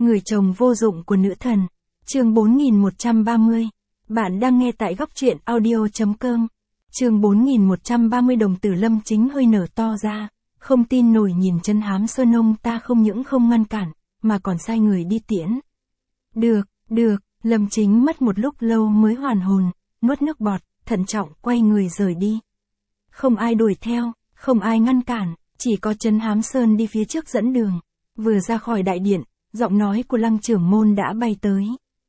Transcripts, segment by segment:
Người chồng vô dụng của nữ thần. Chương 4130. Bạn đang nghe tại góc truyện audio.com. Chương 4130. Đồng tử Lâm Chính hơi nở to ra, không tin nổi nhìn Trấn Hám Sơn. Ông ta không những không ngăn cản, mà còn sai người đi tiễn. Được, Lâm Chính mất một lúc lâu mới hoàn hồn, nuốt nước bọt, thận trọng quay người rời đi. Không ai đuổi theo, không ai ngăn cản, chỉ có Trấn Hám Sơn đi phía trước dẫn đường. Vừa ra khỏi đại điện, giọng nói của Lăng trưởng môn đã bay tới.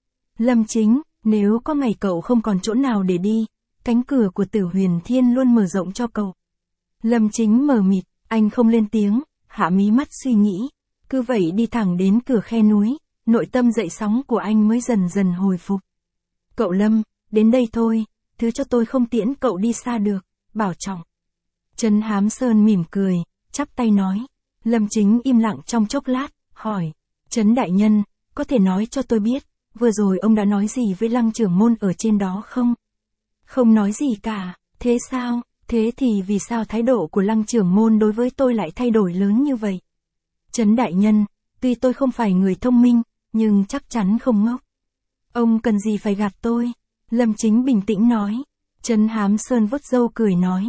Lâm Chính, nếu có ngày cậu không còn chỗ nào để đi, cánh cửa của Tử Huyền Thiên luôn mở rộng cho cậu. Lâm Chính mờ mịt, anh không lên tiếng, hạ mí mắt suy nghĩ. Cứ vậy đi thẳng đến cửa khe núi, nội tâm dậy sóng của anh mới dần dần hồi phục. Cậu Lâm, đến đây thôi, thứ cho tôi không tiễn cậu đi xa được, bảo trọng. Trấn Hám Sơn mỉm cười, chắp tay nói. Lâm Chính im lặng trong chốc lát, hỏi. Trấn đại nhân, có thể nói cho tôi biết, vừa rồi ông đã nói gì với Lăng trưởng môn ở trên đó không? Không nói gì cả, thế sao? Thế thì vì sao thái độ của Lăng trưởng môn đối với tôi lại thay đổi lớn như vậy? Trấn đại nhân, tuy tôi không phải người thông minh, nhưng chắc chắn không ngốc. Ông cần gì phải gạt tôi? Lâm Chính bình tĩnh nói. Trấn Hám Sơn vuốt râu cười nói.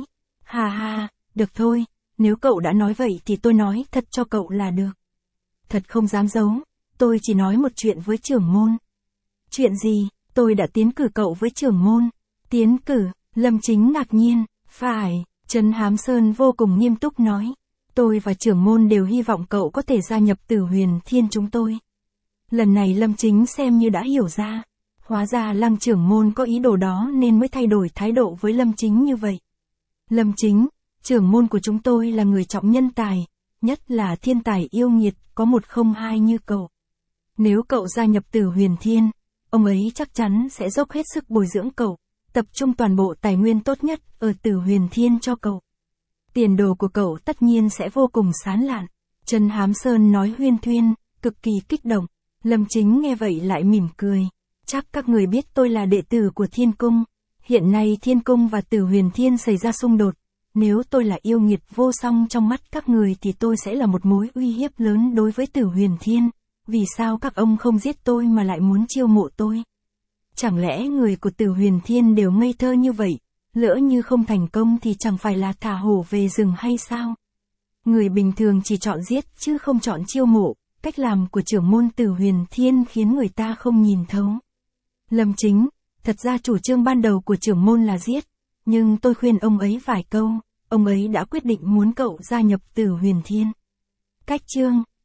Ha, được thôi, nếu cậu đã nói vậy thì tôi nói thật cho cậu là được. Thật không dám giấu, tôi chỉ nói một chuyện với trưởng môn. Chuyện gì? Tôi đã tiến cử cậu với trưởng môn. Tiến cử? Lâm Chính ngạc nhiên. Phải, Trấn Hám Sơn vô cùng nghiêm túc nói. Tôi và trưởng môn đều hy vọng cậu có thể gia nhập Tử Huyền Thiên chúng tôi. Lần này Lâm Chính xem như đã hiểu ra. Hóa ra Lăng trưởng môn có ý đồ đó nên mới thay đổi thái độ với Lâm Chính như vậy. Lâm Chính, trưởng môn của chúng tôi là người trọng nhân tài, nhất là thiên tài yêu nghiệt, có một không hai như cậu. Nếu cậu gia nhập Tử Huyền Thiên, ông ấy chắc chắn sẽ dốc hết sức bồi dưỡng cậu, tập trung toàn bộ tài nguyên tốt nhất ở Tử Huyền Thiên cho cậu. Tiền đồ của cậu tất nhiên sẽ vô cùng sáng lạn. Trấn Hám Sơn nói huyên thuyên, cực kỳ kích động. Lâm Chính nghe vậy lại mỉm cười. Chắc các người biết tôi là đệ tử của Thiên Cung. Hiện nay Thiên Cung và Tử Huyền Thiên xảy ra xung đột. Nếu tôi là yêu nghiệt vô song trong mắt các người thì tôi sẽ là một mối uy hiếp lớn đối với Tử Huyền Thiên. Vì sao các ông không giết tôi mà lại muốn chiêu mộ tôi? Chẳng lẽ người của Tử Huyền Thiên đều ngây thơ như vậy? Lỡ như không thành công thì chẳng phải là thả hổ về rừng hay sao? Người bình thường chỉ chọn giết chứ không chọn chiêu mộ. Cách làm của trưởng môn Tử Huyền Thiên khiến người ta không nhìn thấu. Lâm Chính, thật ra chủ trương ban đầu của trưởng môn là giết. Nhưng tôi khuyên ông ấy vài câu, ông ấy đã quyết định muốn cậu gia nhập Tử Huyền Thiên. Cách chương